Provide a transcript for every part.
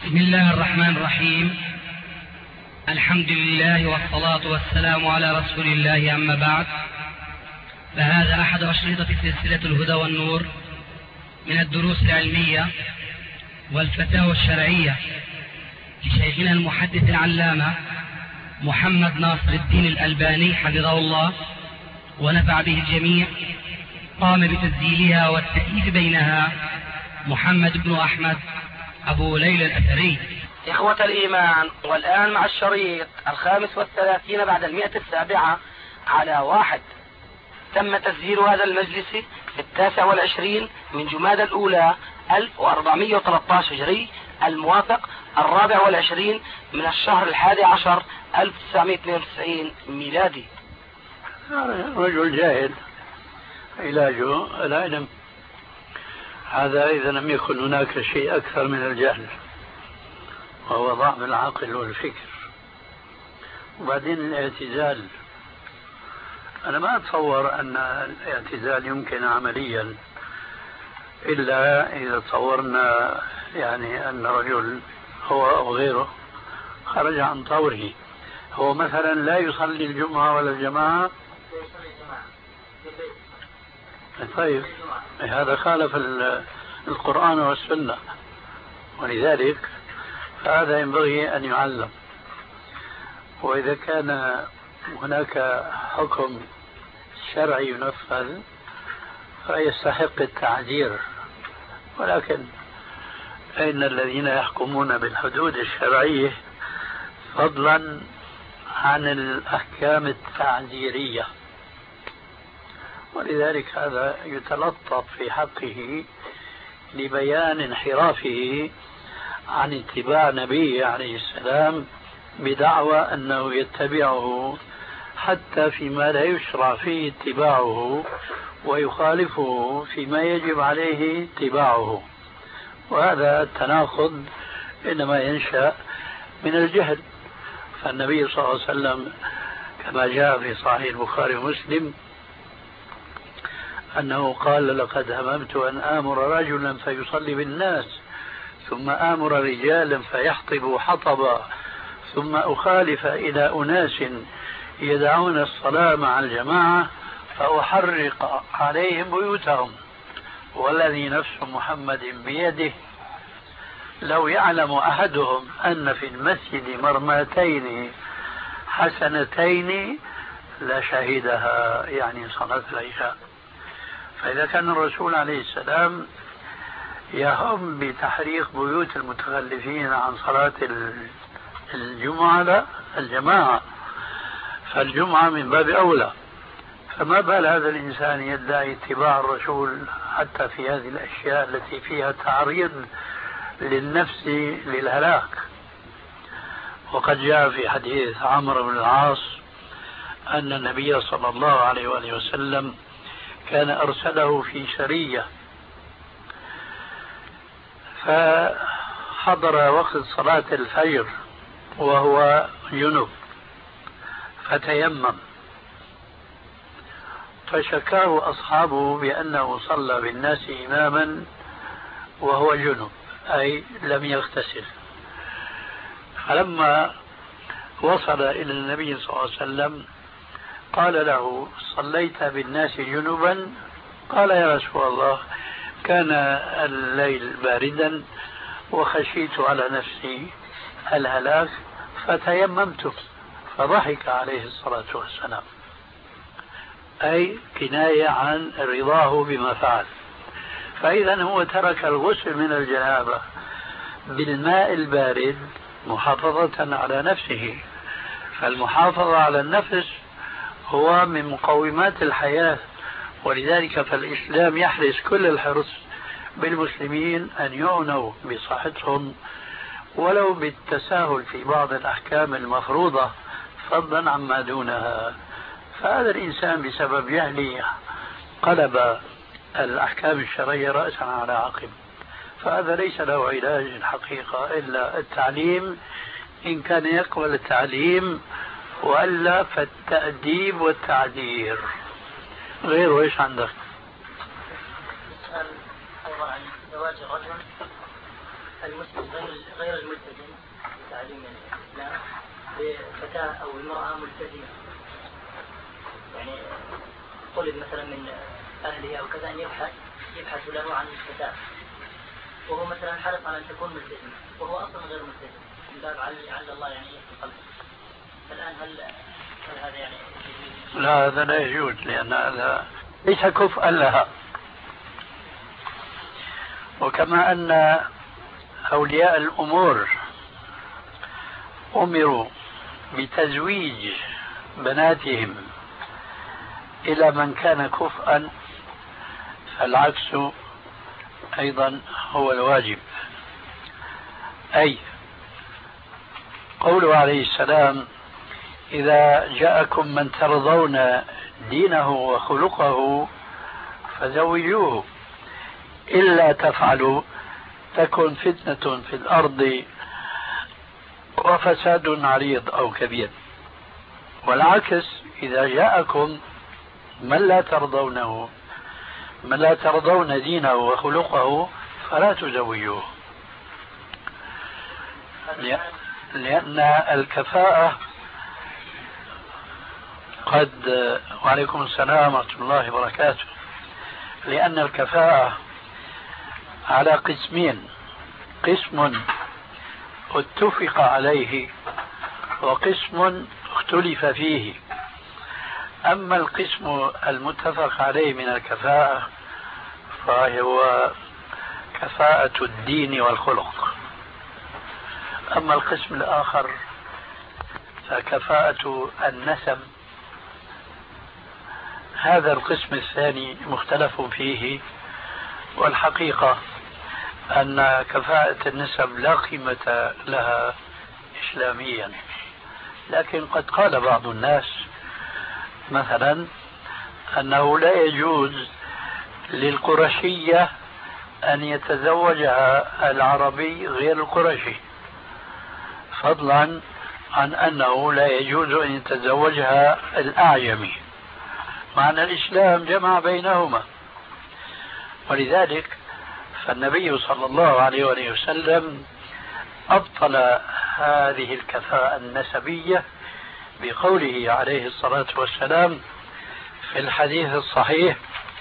بسم الله الرحمن الرحيم. الحمد لله والصلاة والسلام على رسول الله، أما بعد، فهذا أحد أشرطة سلسلة الهدى والنور من الدروس العلمية والفتاوى الشرعية لشيخنا المحدث العلامة محمد ناصر الدين الألباني حفظه الله ونفع به الجميع. قام بتسجيلها والتأليف بينها محمد بن أحمد أبو ليلى الأثري. إخوة الإيمان، والآن مع الشريط 35 بعد 107 على 1. تم تسجيل هذا المجلس في 29 من جمادى الأولى 1413 هجري، الموافق 24 من الشهر 11 1992 ميلادي. رجل جاهل علاجه العلم، هذا إذا لم يكن هناك شيء أكثر من الجهل، وهو ضعف العقل والفكر. وبعدين الاعتزال، أنا ما أتصور أن الاعتزال يمكن عمليا إلا إذا تصورنا يعني أن رجل هو أو غيره خرج عن طوره. هو مثلا لا يصلي الجمعة ولا الجماعة، طيب هذا خالف القرآن والسنة، ولذلك فهذا ينبغي أن يعلم. وإذا كان هناك حكم شرعي ينفذ فيستحق التعذير، ولكن أين الذين يحكمون بالحدود الشرعية فضلا عن الأحكام التعذيرية؟ ولذلك هذا يتلطف في حقه لبيان انحرافه عن اتباع نبيه عليه السلام بدعوى أنه يتبعه حتى فيما لا يشرع فيه اتباعه، ويخالفه فيما يجب عليه اتباعه. وهذا التناقض إنما ينشأ من الجهل. فالنبي صلى الله عليه وسلم كما جاء في صحيح البخاري ومسلم أنه قال: لقد هممت أن آمر رجلا فيصلي بالناس، ثم آمر رجالا فيحطبوا حطبا، ثم أخالف إلى أناس يدعون الصلاة مع الجماعة فأحرق عليهم بيوتهم، والذي نفس محمد بيده لو يعلم أحدهم أن في المسجد مرماتين حسنتين لشهدها، يعني صلاة العشاء. فإذا كان الرسول عليه السلام يهم بتحريق بيوت المتخلفين عن صلاة الجمعة لا الجماعة، فالجمعة من باب أولى. فما بال هذا الإنسان يدعي اتباع الرسول حتى في هذه الأشياء التي فيها تعريض للنفس للهلاك؟ وقد جاء في حديث عمرو بن العاص أن النبي صلى الله عليه وآله وسلم كان أرسله في سرية، فحضر وقت صلاة الفجر وهو جنب فتيمم، فشكاه أصحابه بأنه صلى بالناس إماما وهو جنب، أي لم يغتسل. فلما وصل إلى النبي صلى الله عليه وسلم قال له: صليت بالناس جنبا؟ قال: يا رسول الله، كان الليل باردا وخشيت على نفسي الهلاك فتيممت. فضحك عليه الصلاة والسلام، أي كناية عن رضاه بما فعل. فإذا هو ترك الغسل من الجنابة بالماء البارد محافظة على نفسه، فالمحافظة على النفس هو من مقومات الحياة. ولذلك فالإسلام يحرص كل الحرص بالمسلمين أن يعنوا بصحتهم ولو بالتساهل في بعض الأحكام المفروضة فضلا عما دونها. فهذا الإنسان بسبب جهله قلب الأحكام الشرعية رأسا على عقب، فهذا ليس له علاج الحقيقة إلا التعليم، إن كان يقبل التعليم، وإلا فالتأديب والتعذير. غير إيش عندك؟ أيضا عن زواج الرجل المسلم غير الملتزم فتاة أو امرأة ملتزمة، يعني طلب مثلا من أهله أو كذا أن يبحث له عن فتاة، وهو مثلا حرص على أن تكون ملتزمة وهو أصلا غير ملتزم، من باب عل الله يعني يحفظ قلبه. فالآن هل هذا يعني؟ لا، هذا لا يجوز، لأن هذا ليس كفءا لها. وكما أن أولياء الأمور أمروا بتزويج بناتهم إلى من كان كفءا، فالعكس أيضا هو الواجب. أي قوله عليه السلام: إذا جاءكم من ترضون دينه وخلقه فزوجوه، إلا تفعلوا تكن فتنة في الأرض وفساد عريض أو كبير. والعكس، إذا جاءكم من لا ترضون دينه وخلقه فلا تزوجوه، لأن الكفاءة وعليكم السلام ورحمة الله وبركاته. لأن الكفاءة على قسمين: قسم اتفق عليه وقسم اختلف فيه. أما القسم المتفق عليه من الكفاءة فهو كفاءة الدين والخلق. أما القسم الآخر فكفاءة النسب. هذا القسم الثاني مختلف فيه، والحقيقة أن كفاءة النسب لا قيمة لها إسلاميا. لكن قد قال بعض الناس مثلا أنه لا يجوز للقرشية أن يتزوجها العربي غير القرشي، فضلا عن أنه لا يجوز أن يتزوجها الأعجمي، مع أن الإسلام جمع بينهما. ولذلك فالنبي صلى الله عليه وسلم أبطل هذه الكفاءة النسبية بقوله عليه الصلاة والسلام في الحديث الصحيح: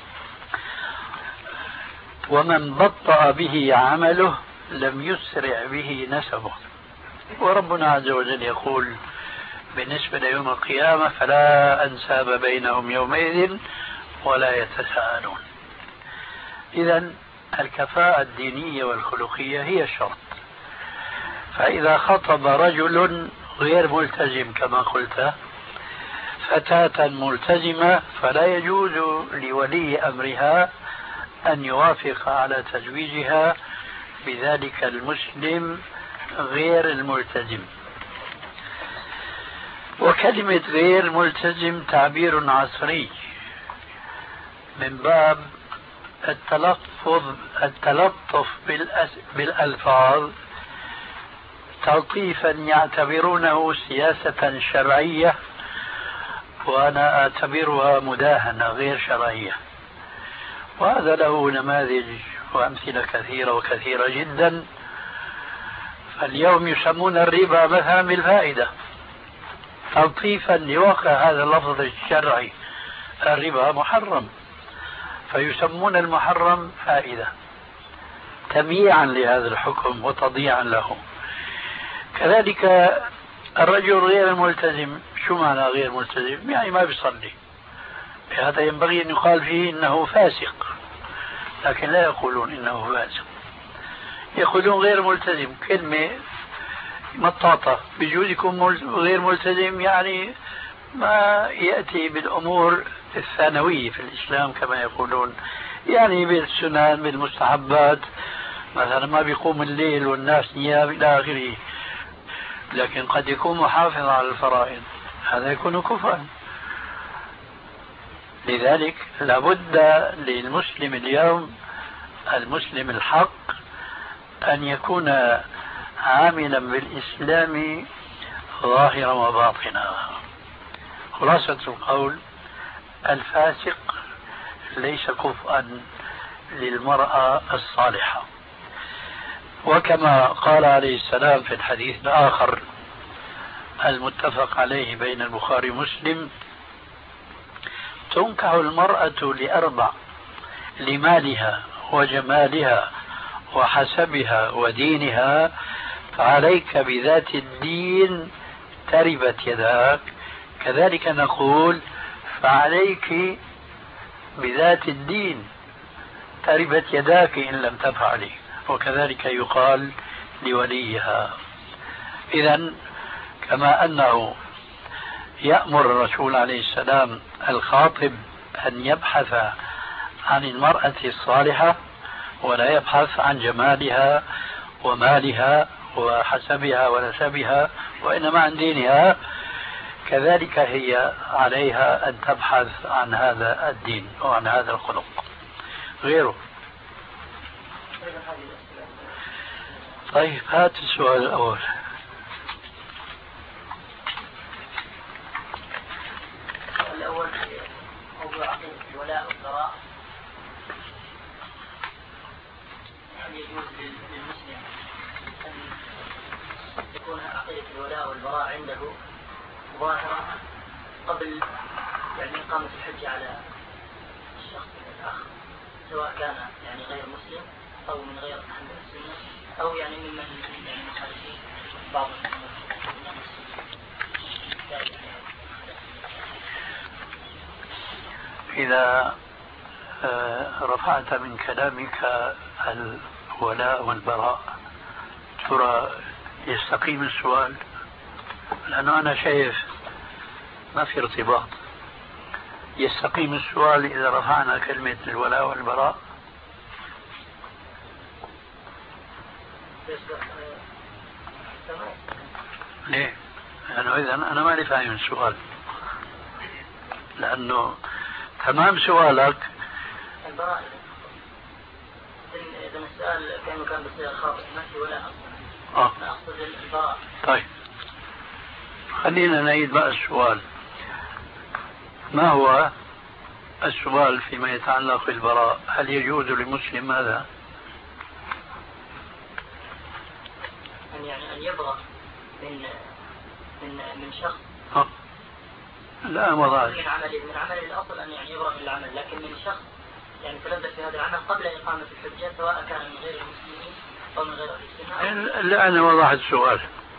ومن بطأ به عمله لم يسرع به نسبه. وربنا عز وجل يقول بالنسبة ليوم القيامة: فلا أنساب بينهم يومئذ ولا يتساءلون. إذن الكفاءة الدينية والخلقية هي الشرط. فإذا خطب رجل غير ملتزم كما قلت فتاة ملتزمة، فلا يجوز لولي أمرها أن يوافق على تزويجها بذلك المسلم غير الملتزم. وكلمة غير ملتزم تعبير عصري من باب التلطف بالألفاظ، تلطيفا يعتبرونه سياسة شرعية، وأنا أعتبرها مداهنة غير شرعية. وهذا له نماذج وأمثلة كثيرة وكثيرة جدا. فاليوم يسمون الربا مثلا بالفائدة، تلطيفا لواقع هذا اللفظ الشرعي. الربا محرم، فيسمون المحرم فائدة، تمييعا لهذا الحكم وتضييعا له. كذلك الرجل غير الملتزم، شو معنى غير ملتزم؟ يعني ما بيصلي. هذا ينبغي أن يقال فيه إنه فاسق، لكن لا يقولون إنه فاسق، يقولون غير ملتزم. كلمة مطاطة. بيجوز يكون غير ملتزم يعني ما يأتي بالأمور الثانوية في الإسلام كما يقولون، يعني بالسنن بالمستحبات، مثلا ما بيقوم الليل والناس نيام إلى آخره. لكن قد يكون محافظ على الفرائض، هذا يكون كفرا. لذلك لابد للمسلم اليوم، المسلم الحق، أن يكون عاملا بالإسلام ظاهرا وباطنا. خلاصة القول: الفاسق ليس كفءا للمرأة الصالحة. وكما قال عليه السلام في الحديث الآخر: المتفق عليه بين البخاري ومسلم: تنكح المرأة لأربع: لمالها وجمالها وحسبها ودينها، فعليك بذات الدين تربت يداك. كذلك نقول: فعليك بذات الدين تربت يداك إن لم تفعلي. وكذلك يقال لوليها. إذن كما أنه يأمر الرسول عليه السلام الخاطب أن يبحث عن المرأة الصالحة ولا يبحث عن جمالها ومالها وحسبها ونسبها، وإنما عن دينها، كذلك هي عليها أن تبحث عن هذا الدين وعن هذا الخلق. غيره. طيب، هات السؤال الأول. الأول موضوع عقيدة الولاء والبراء. هل يجوز للمسلم أن تكون عقيدة الولاء والبراء عنده ظاهرة قبل يعني إقامة الحجة على الشخص الآخر، سواء كان يعني غير مسلم أو من غير أهل السنة أو يعني ممن يعني مخالفين بعض إذا رفعت من كلامك الولاء والبراء، ترى يستقيم السؤال؟ لأنه أنا شايف ما في ارتباط. يستقيم السؤال إذا رفعنا كلمة الولاء والبراء؟ ليه؟ لأنه إذا أنا ما لي فاهم السؤال، لأنه تمام سؤالك البراء. إذا السؤال كان بصيغة خاطئة ما في ولا أصلا. أقصد البراء. طيب، خلينا نعيد بقى السؤال. ما هو السؤال فيما يتعلق بالبراء؟ هل يجوز للمسلم هذا؟ يعني أن يبرأ من شخص. لا وضعت من عمل الأصل أن يعني يبرأ من العمل، لكن من شخص يعني تلبس في هذا العمل قبل إقامة الحجة، سواء كان من غير المسلمين أو من غير السنة. لا، أنا وضحت السؤال.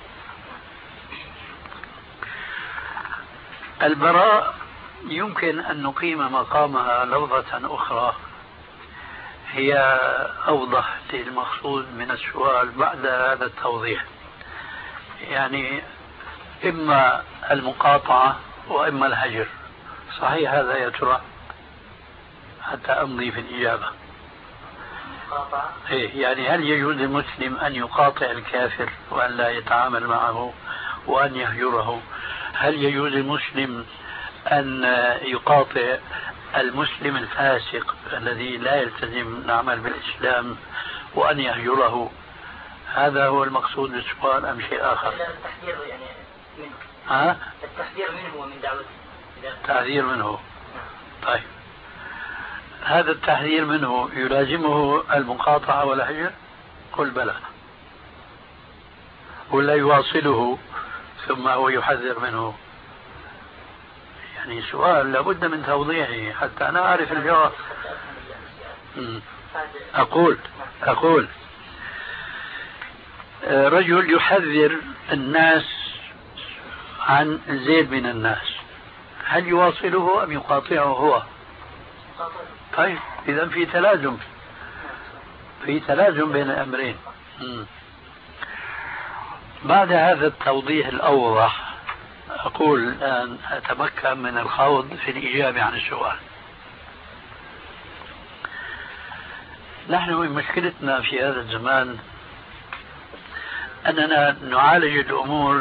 البراء يمكن أن نقيم مقامها لفظة أخرى هي أوضح للمقصود من السؤال بعد هذا التوضيح. يعني إما المقاطعة وإما الهجر. صحيح هذا يا ترى؟ حتى أمضي في الإجابة. إيه، يعني هل يجوز للمسلم أن يقاطع الكافر وأن لا يتعامل معه وأن يهجره؟ هل يجوز للمسلم أن يقاطع المسلم الفاسق الذي لا يلتزم العمل بالإسلام وأن يهجره؟ هذا هو المقصود بالسؤال أم شيء آخر؟ التحذير يعني منه. التحذير منه ومن دعوته. التحذير منه. طيب، هذا التحذير منه يلازمه المقاطعة والهجر؟ قل بلى. ولا يواصله ثم هو يحذر منه؟ يعني سؤال لابد من توضيحه حتى أنا أعرف الجواب. أقول رجل يحذر الناس عن زيد من الناس، هل يواصله أم يقاطعه هو؟ طيب، إذا في تلازم بين الأمرين. بعد هذا التوضيح الأوضح أقول الآن أتمكن من الخوض في الإجابة عن السؤال. نحن من مشكلتنا في هذا الزمان أننا نعالج الأمور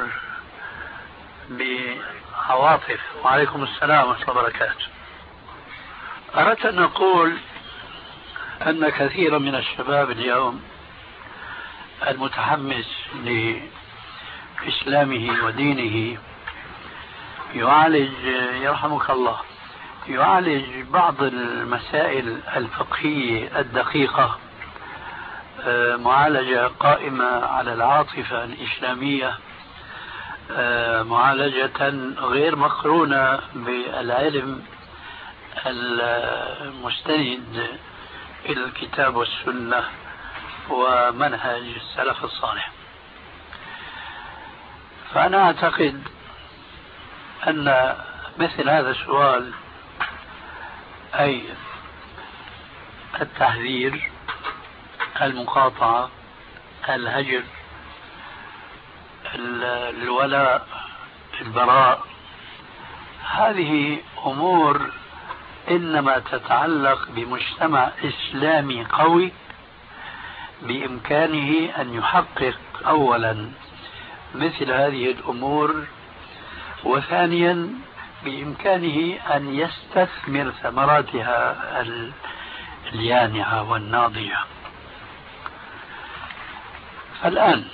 بعواطف. وعليكم السلام ورحمة الله وبركاته. أردت أن أقول أن كثيرا من الشباب اليوم المتحمس لإسلامه ودينه يعالج، يرحمك الله، يعالج بعض المسائل الفقهية الدقيقة معالجة قائمة على العاطفة الإسلامية معالجة غير مقرونة بالعلم المستند إلى الكتاب والسنة ومنهج السلف الصالح. فأنا أعتقد أن مثل هذا السؤال، أي التحذير، المقاطعة، الهجر، الولاء، البراء، هذه أمور إنما تتعلق بمجتمع إسلامي قوي بإمكانه أن يحقق أولا مثل هذه الأمور، وثانيا بإمكانه أن يستثمر ثمراتها اليانعة والناضجة. فالآن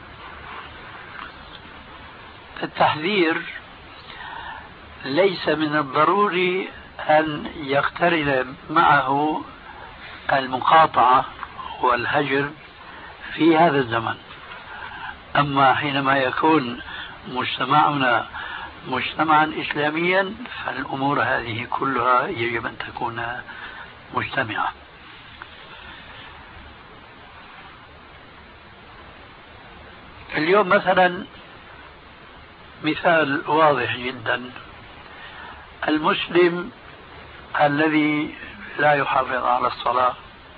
التحذير ليس من الضروري أن يقترن معه المقاطعة والهجر في هذا الزمن. أما حينما يكون مجتمعنا مجتمعا إسلاميا فالأمور هذه كلها يجب أن تكون مجتمعة. اليوم مثلا مثال واضح جدا، المسلم الذي لا يحافظ على الصلاة،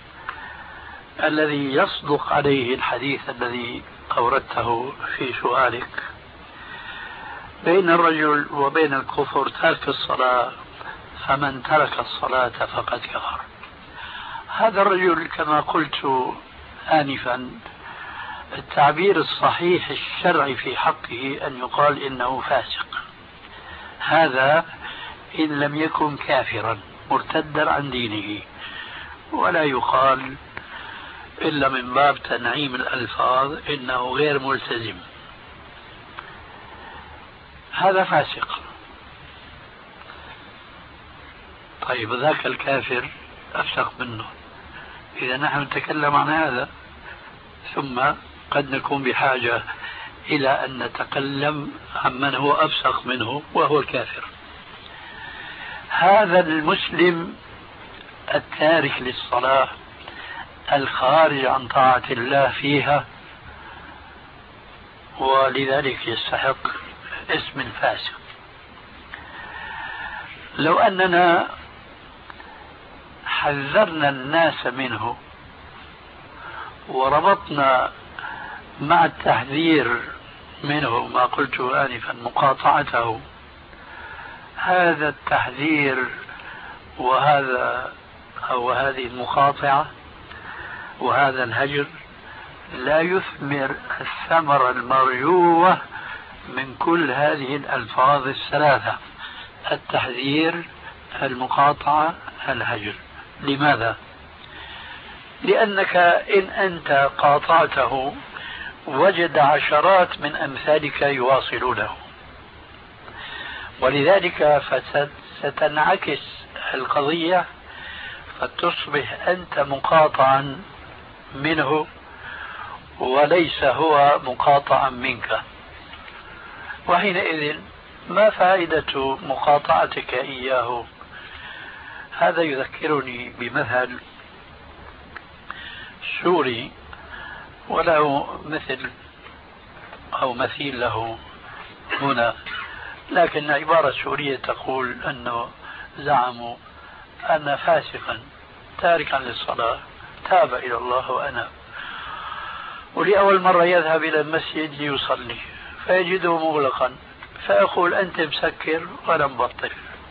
الذي يصدق عليه الحديث الذي أوردته في سؤالك، بين الرجل وبين الكفر ترك الصلاة، فمن ترك الصلاة فقد كفر. هذا الرجل كما قلت آنفا التعبير الصحيح الشرعي في حقه أن يقال إنه فاسق، هذا إن لم يكن كافرا مرتدا عن دينه، ولا يقال إلا من باب تنعيم الألفاظ إنه غير ملتزم، هذا فاسق. طيب ذاك الكافر أفسق منه. إذا نحن نتكلم عن هذا، ثم قد نكون بحاجة إلى أن نتكلم عن من هو أفسق منه وهو الكافر. هذا المسلم التارك للصلاة الخارج عن طاعة الله فيها، ولذلك يستحق اسم الفاسق. لو أننا حذرنا الناس منه وربطنا مع التحذير منه ما قلت آنفا مقاطعته، هذا التحذير وهذا أو هذه المقاطعة وهذا الهجر لا يثمر الثمرة المرجوة من كل هذه الألفاظ الثلاثة: التحذير، المقاطعة، الهجر. لماذا؟ لأنك إن أنت قاطعته وجد عشرات من أمثالك يواصلونه، ولذلك ستنعكس القضية فتصبح أنت مقاطعا منه وليس هو مقاطعا منك، وحينئذ ما فائدة مقاطعتك إياه؟ هذا يذكرني بمثل سوري وله مثل أو مثيل له هنا، لكن عبارة سورية تقول أنه زعموا أن فاسقا تاركا للصلاة تاب إلى الله وأنا، ولأول مرة يذهب إلى المسجد ليصلي فيجده مغلقا، فيقول أنت مسكر وأنا مبطل.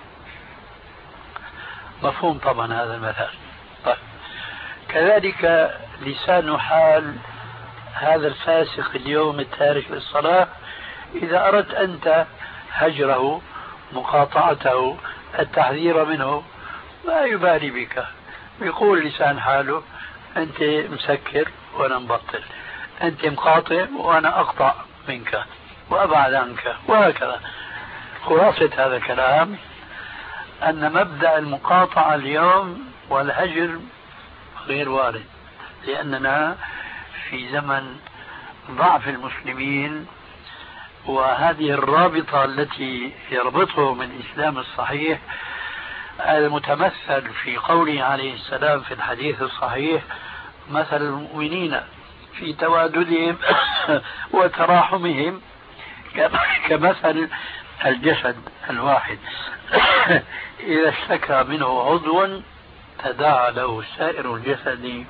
مفهوم طبعا هذا المثال. طيب. كذلك لسان حال هذا الفاسق اليوم التارك للصلاة، إذا أردت أنت هجره، مقاطعته، التحذير منه، ما يبالي بك، يقول لسان حاله أنت مسكر وأنا مبطل، أنت مقاطع وأنا أقطع منك وأبعد عنك، وهكذا. خلاصة هذا الكلام أن مبدأ المقاطعة اليوم والهجر غير وارد، لأننا في زمن ضعف المسلمين وهذه الرابطة التي يربطهم الإسلام الصحيح المتمثل في قوله عليه السلام في الحديث الصحيح: مثل المؤمنين في تواددهم وتراحمهم كمثل الجسد الواحد إذا اشتكى منه عضو تداعى له سائر الجسد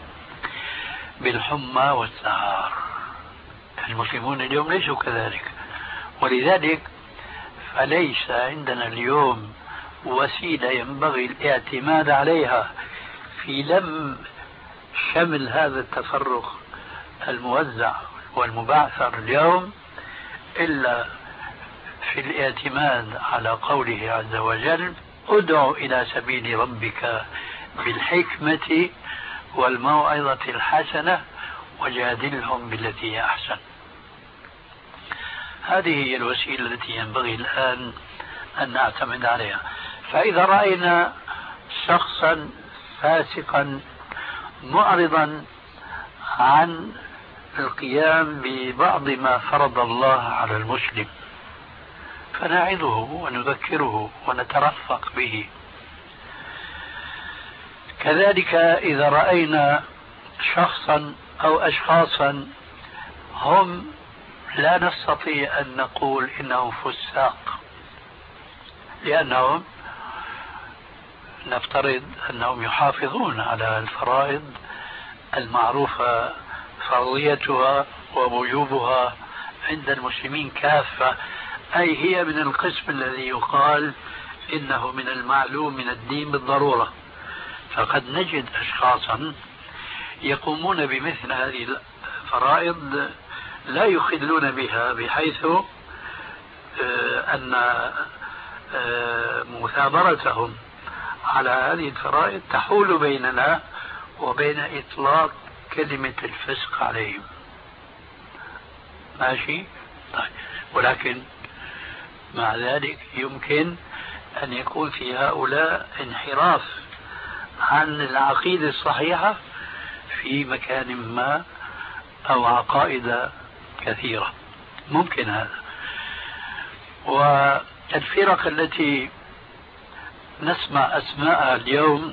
بالحمى والسعار. المسلمون اليوم ليسوا كذلك، ولذلك فليس عندنا اليوم وسيلة ينبغي الاعتماد عليها في لم شمل هذا التفرق الموزع والمبعثر اليوم إلا في الاعتماد على قوله عز وجل: ادع إلى سبيل ربك بالحكمة والموعظة الحسنة وجادلهم بالتي هي أحسن. هذه هي الوسيلة التي ينبغي الآن أن نعتمد عليها. فإذا رأينا شخصا فاسقا معرضا عن القيام ببعض ما فرض الله على المسلم فنعظه ونذكره ونترفق به. كذلك إذا رأينا شخصا أو أشخاصا هم لا نستطيع أن نقول إنهم فساق، لأنهم نفترض أنهم يحافظون على الفرائض المعروفة فرضيتها ووجوبها عند المسلمين كافة، أي هي من القسم الذي يقال إنه من المعلوم من الدين بالضرورة. فقد نجد أشخاصا يقومون بمثل هذه الفرائض لا يخلون بها، بحيث أن مثابرتهم على هذه الفرائض تحول بيننا وبين إطلاق كلمة الفسق عليهم. ماشي؟ طيب. ولكن مع ذلك يمكن أن يكون في هؤلاء انحراف عن العقيدة الصحيحة في مكان ما أو عقائد كثيرة، ممكن هذا. والفرق التي نسمع أسماءها اليوم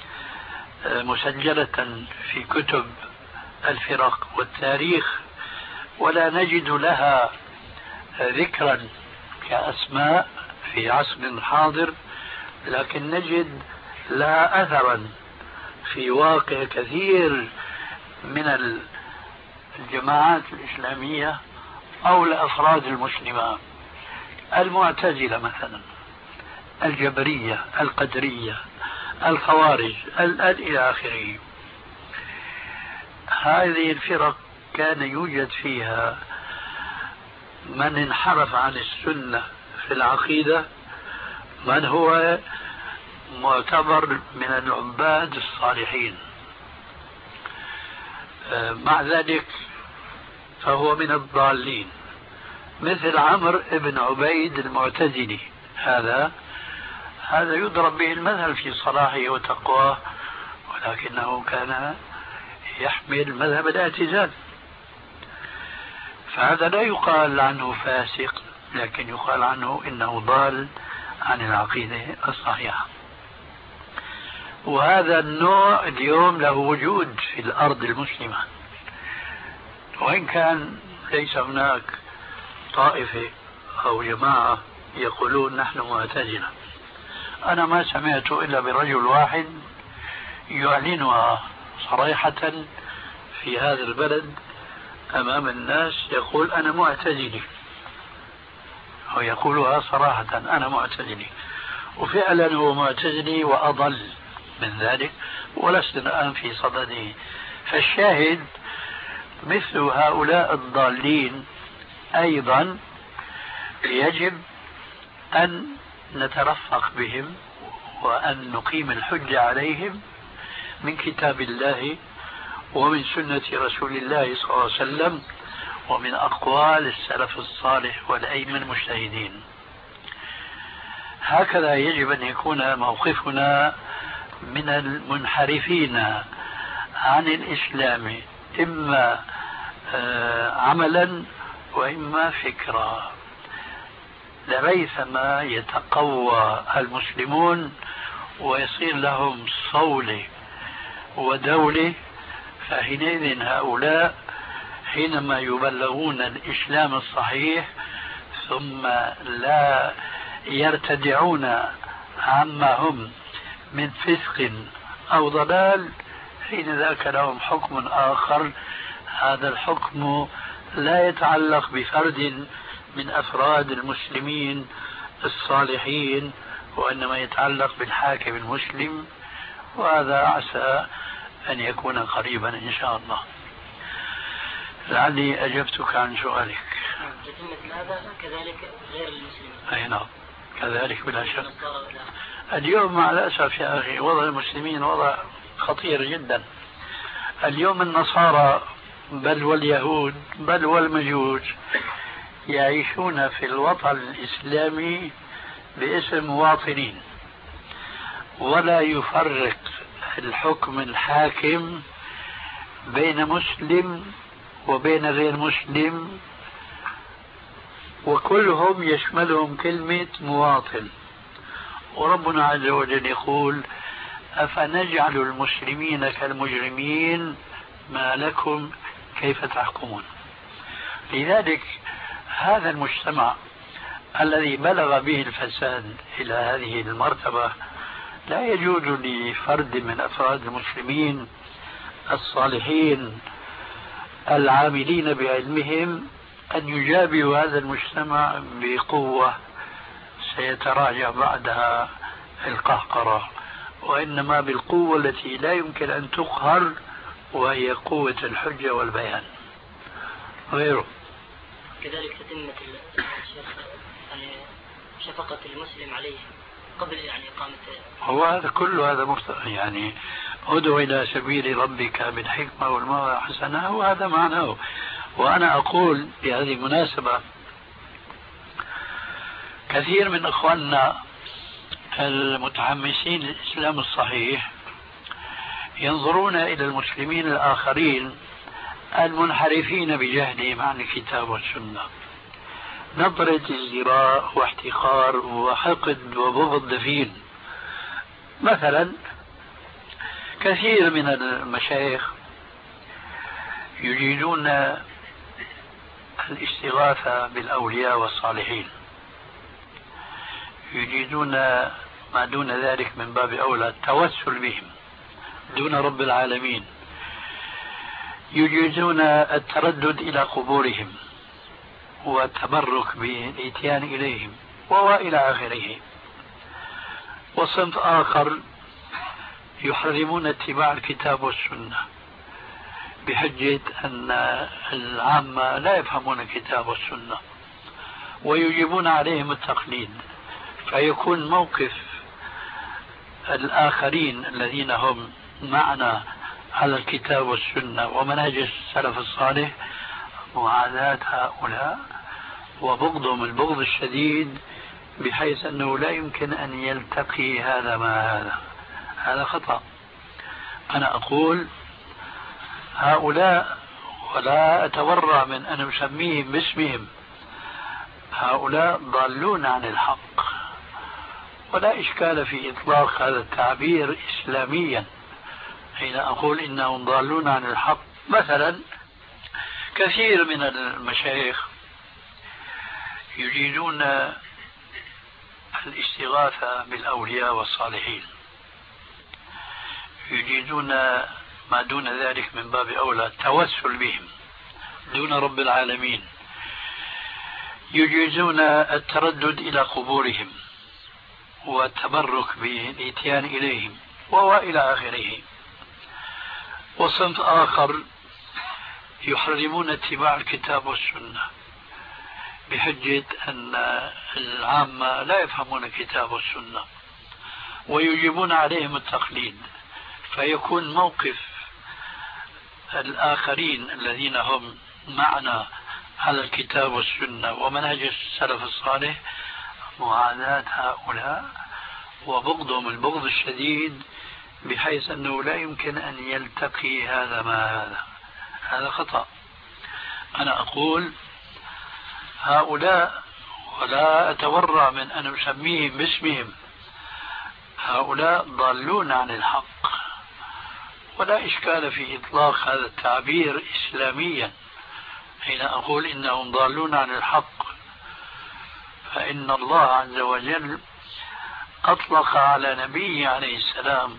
مسجلة في كتب الفرق والتاريخ ولا نجد لها ذكرا كأسماء في عصر حاضر، لكن نجد لها أثرا في واقع كثير من الجماعات الإسلامية أو الأفراد المسلمة. المعتزلة مثلا، الجبرية، القدرية، الخوارج، إلى آخره. هذه الفرق كان يوجد فيها من انحرف عن السنة في العقيدة، من هو معتبر من العباد الصالحين، مع ذلك فهو من الضالين، مثل عمرو بن عبيد المعتزلي. هذا يضرب به المثل في صلاحه وتقواه، ولكنه كان يحمل مذهب الاعتزال، فهذا لا يقال عنه فاسق، لكن يقال عنه إنه ضال عن العقيدة الصحيحة. وهذا النوع اليوم له وجود في الأرض المسلمة، وإن كان ليس هناك طائفة أو جماعة يقولون نحن معتزلة. أنا ما سمعت إلا برجل واحد يعلنها صريحة في هذا البلد أمام الناس، يقول أنا معتزلي، أو يقولها صراحة أنا معتزلي، وفعلا هو معتزلي وأضل من ذلك، ولسنا الآن في صدده. فالشاهد مثل هؤلاء الضالين أيضا يجب أن نترفق بهم وأن نقيم الحجة عليهم من كتاب الله ومن سنة رسول الله صلى الله عليه وسلم ومن أقوال السلف الصالح والأئمة المجتهدين. هكذا يجب أن يكون موقفنا من المنحرفين عن الإسلام، إما عملا وإما فكرة، لريثما يتقوى المسلمون ويصير لهم صولة ودولة، فحينئذ هؤلاء حينما يبلغون الإسلام الصحيح ثم لا يرتدعون عما هم من فسق أو ضلال، حين ذاك لهم حكم آخر. هذا الحكم لا يتعلق بفرد من أفراد المسلمين الصالحين، وإنما يتعلق بالحاكم المسلم، وهذا عسى أن يكون قريبا إن شاء الله. لعلي أجبتك عن سؤالك. مثل هذا كذلك غير المسلمين. أي نعم، كذلك بلا شك. اليوم مع الأسف يا أخي وضع المسلمين وضع خطير جدا. اليوم النصارى بل واليهود بل والمجوس يعيشون في الوطن الإسلامي باسم مواطنين، ولا يفرق الحكم الحاكم بين مسلم وبين غير مسلم، وكلهم يشملهم كلمة مواطن. وربنا عز وجل يقول: أفنجعل المسلمين كالمجرمين ما لكم كيف تحكمون. لذلك هذا المجتمع الذي بلغ به الفساد إلى هذه المرتبة لا يجوز لفرد من أفراد المسلمين الصالحين العاملين بعلمهم أن يجابهوا هذا المجتمع بقوة سيتراجع بعدها القهقرة، وإنما بالقوة التي لا يمكن أن تقهر، وهي قوة الحجة والبيان غيره. كذلك تتمة يعني شفقة المسلم عليه قبل يعني إقامة. هو هذا كله هذا يعني ادعو إلى سبيل ربك بالحكمة والموعظة الحسنة، وهذا معناه. وأنا أقول بهذه المناسبة كثير من إخواننا المتحمسين للإسلام الصحيح ينظرون إلى المسلمين الآخرين المنحرفين بجهلهم عن الكتاب والسنة نظرة ازدراء واحتقار وحقد وبغض دفين. مثلا كثير من المشايخ يجيدون الاستغاثة بالأولياء والصالحين، يجيدون ما دون ذلك من باب أولى التوسل بهم دون رب العالمين، يجيزون التردد إلى قبورهم والتبرك بالإتيان إليهم وإلى آخره. وصنف آخر يحرمون اتباع الكتاب والسنة بحجة أن العامة لا يفهمون الكتاب والسنة، ويجيبون عليهم التقليد، فيكون موقف الآخرين الذين هم معنا على الكتاب والسنة ومنهج السلف الصالح معاداة هؤلاء وبغضهم البغض الشديد، بحيث أنه لا يمكن أن يلتقي هذا مع هذا خطأ. أنا أقول هؤلاء، ولا أتورع من أن أسميهم باسمهم، هؤلاء ضالون عن الحق، ولا إشكال في إطلاق هذا التعبير إسلاميا حين أقول إنهم ضالون عن الحق. مثلا كثير من المشايخ يجيدون الاستغاثة بالأولياء والصالحين، يجيدون ما دون ذلك من باب أولى التوسل بهم دون رب العالمين، يجيزون التردد إلى قبورهم والتبرك بالإتيان إليهم وإلى آخره. وصنف آخر يحرمون اتباع الكتاب والسنة بحجة أن العامة لا يفهمون الكتاب والسنة، ويجيبون عليهم التقليد، فيكون موقف الآخرين الذين هم معنا على الكتاب والسنة ومنهج السلف الصالح معاداة هؤلاء وبغضهم البغض الشديد، بحيث أنه لا يمكن أن يلتقي هذا مع هذا خطأ. أنا أقول هؤلاء، ولا أتورع من أن أسميهم باسمهم، هؤلاء ضالون عن الحق، ولا إشكال في إطلاق هذا التعبير إسلاميا حين أقول إنهم ضالون عن الحق. فإن الله عز وجل أطلق على نبيه عليه السلام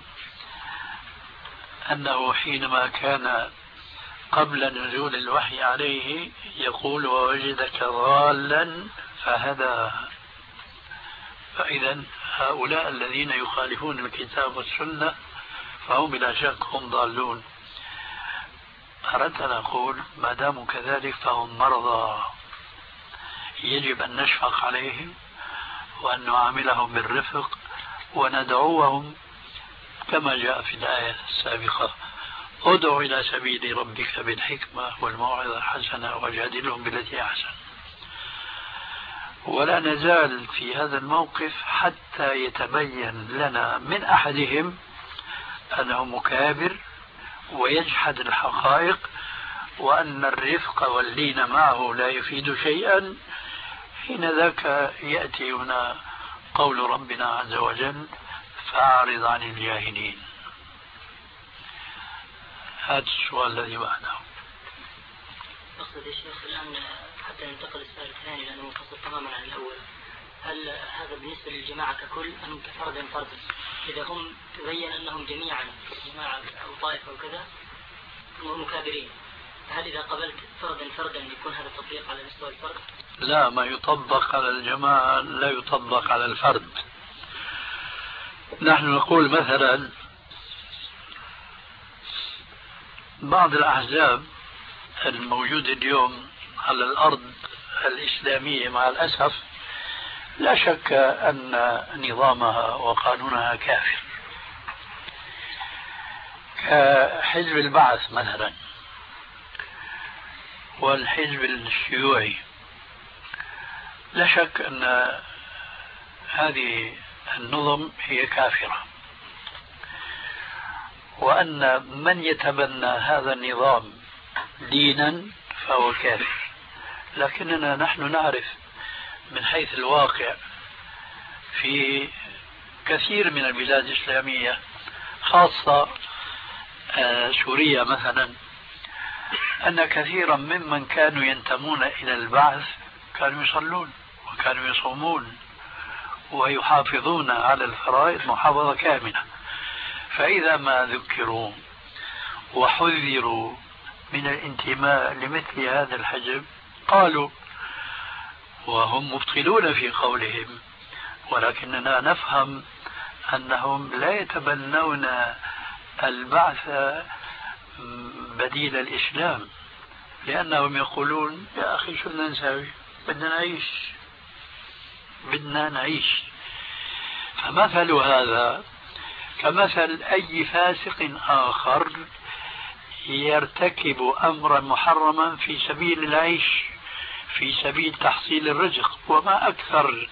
أنه حينما كان قبل نزول الوحي عليه يقول ووجدك ضالا فهدى. فإذا هؤلاء الذين يخالفون الكتاب والسنة فهم بلا شك هم ضالون. أردت أن أقول ما داموا كذلك فهم مرضى، يجب أن نشفق عليهم وأن نعاملهم بالرفق وندعوهم كما جاء في الآية السابقة: ادع إلى سبيل ربك بالحكمة والموعظة الحسنة وجادلهم بالتي أحسن. ولا نزال في هذا الموقف حتى يتبين لنا من أحدهم أنه مكابر ويجحد الحقائق، وأن الرفق واللين معه لا يفيد شيئا. حين ذاك يأتي هنا قول ربنا عز وجل: فأعرض عن الجاهلين. هذا السؤال الذي بعده. أقصد يا شيخ الآن حتى ننتقل للسؤال الثاني لأنه منفصل تماما عن الأول، هل هذا بالنسبة للجماعة ككل أم كفرد فرد؟ إذا هم تبين أنهم جميعا جماعة أو طائفة أو كذا هم مكابرين، فهل إذا قبلت فردا يكون هذا تطبيق على مستوى الفرد؟ لا، ما يطبق على الجماعة لا يطبق على الفرد. نحن نقول مثلا بعض الأحزاب الموجودة اليوم على الأرض الإسلامية مع الأسف لا شك أن نظامها وقانونها كافر، كحزب البعث مثلا والحزب الشيوعي. لا شك أن هذه النظم هي كافرة، وأن من يتبنى هذا النظام دينا فهو كافر. لكننا نحن نعرف من حيث الواقع في كثير من البلاد الإسلامية خاصة سوريا مثلا أن كثيرا ممن كانوا ينتمون إلى البعث كانوا يصلون وكانوا يصومون ويحافظون على الفرائض محافظة كاملة. فإذا ما ذكروا وحذروا من الانتماء لمثل هذا الحزب قالوا، وهم مبطلون في قولهم، ولكننا نفهم أنهم لا يتبنون البعث بديل الإسلام، لأنهم يقولون يا أخي شو بدنا نسوي؟ بدنا نعيش. فمثل هذا كمثل أي فاسق آخر يرتكب أمرا محرما في سبيل العيش، في سبيل تحصيل الرزق. وما أكثر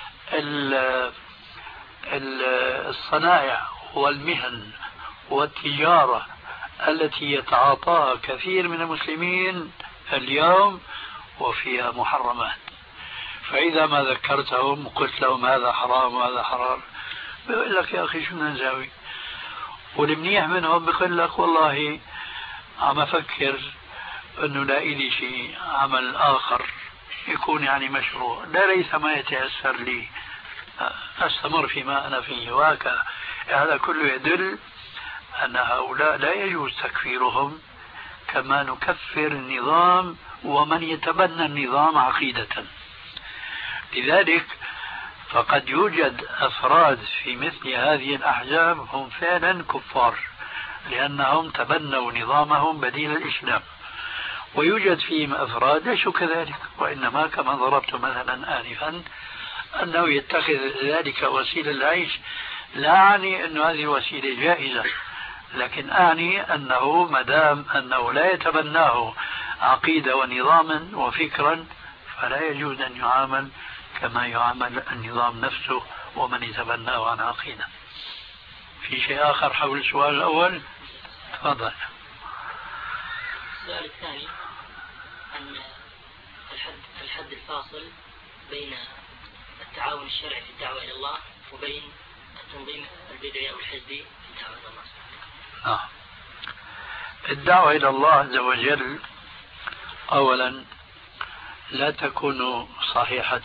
الصنائع والمهن والتجارة التي يتعاطاها كثير من المسلمين اليوم وفيها محرمات. فإذا ما ذكرتهم وقلت لهم هذا حرام وهذا حرام بيقول لك يا أخي شو بدنا نسوي؟ والمنيح منهم بيقول لك والله عم أفكر أنه لا إلي شيء عمل آخر يكون يعني مشروع، لا ليس ما يتيسر لي أستمر فيما أنا فيه. وهكذا هذا كله يدل أن هؤلاء لا يجوز تكفيرهم كما نكفر النظام ومن يتبنى النظام عقيدة. لذلك فقد يوجد أفراد في مثل هذه الأحزاب هم فعلا كفار لأنهم تبنوا نظامهم بديل الإسلام، ويوجد فيهم أفراد ليسوا كذلك، وإنما كما ضربت مثلا آنفا أنه يتخذ ذلك وسيلة العيش. لا أعني أن هذه الوسيلة جائزة، لكن أعني أنه مدام أنه لا يتبناه عقيدة ونظاما وفكرا فلا يجوز أن يعامل كما يعامل النظام نفسه ومن يتبناه عن عقيدة. في شيء آخر حول السؤال الأول؟ تفضل. السؤال الثاني عن الحد الفاصل بين التعاون الشرعي في الدعوة إلى الله وبين التنظيم البدعي أو الحزبي في الدعوة إلى الله. الدعوة إلى الله عز وجل أولا لا تكون صحيحة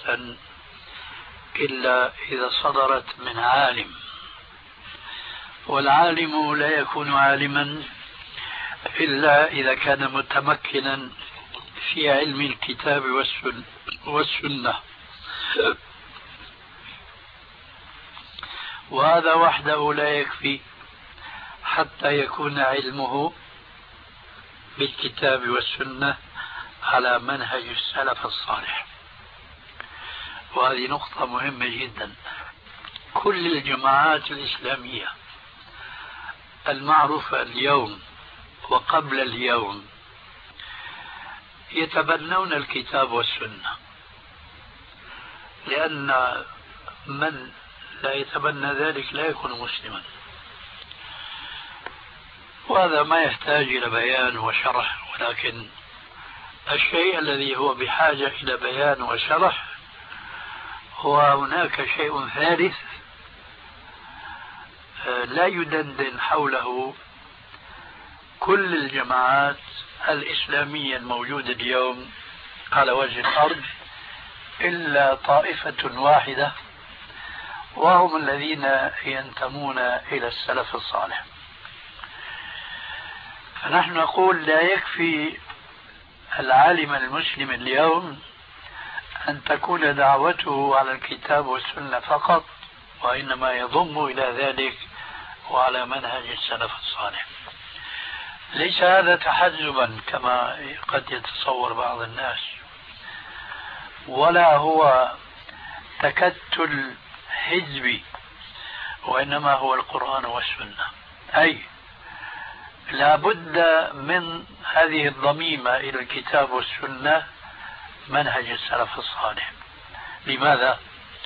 إلا إذا صدرت من عالم، والعالم لا يكون عالما إلا إذا كان متمكنا في علم الكتاب والسنة، وهذا وحده لا يكفي حتى يكون علمه بالكتاب والسنة على منهج السلف الصالح. وهذه نقطة مهمة جدا. كل الجماعات الإسلامية المعروفة اليوم وقبل اليوم يتبنون الكتاب والسنة، لأن من لا يتبنى ذلك لا يكون مسلما، وهذا ما يحتاج إلى بيان وشرح. ولكن الشيء الذي هو بحاجة إلى بيان وشرح هو هناك شيء ثالث لا يدندن حوله كل الجماعات الإسلامية الموجودة اليوم على وجه الأرض إلا طائفة واحدة، وهم الذين ينتمون إلى السلف الصالح. فنحن نقول لا يكفي العالم المسلم اليوم أن تكون دعوته على الكتاب والسنة فقط، وإنما يضم إلى ذلك وعلى منهج السلف الصالح. ليس هذا تحزبا كما قد يتصور بعض الناس، ولا هو تكتل حزبي، وإنما هو القرآن والسنة. أي لا بد من هذه الضميمة إلى الكتاب والسنة منهج السلف الصالح. لماذا؟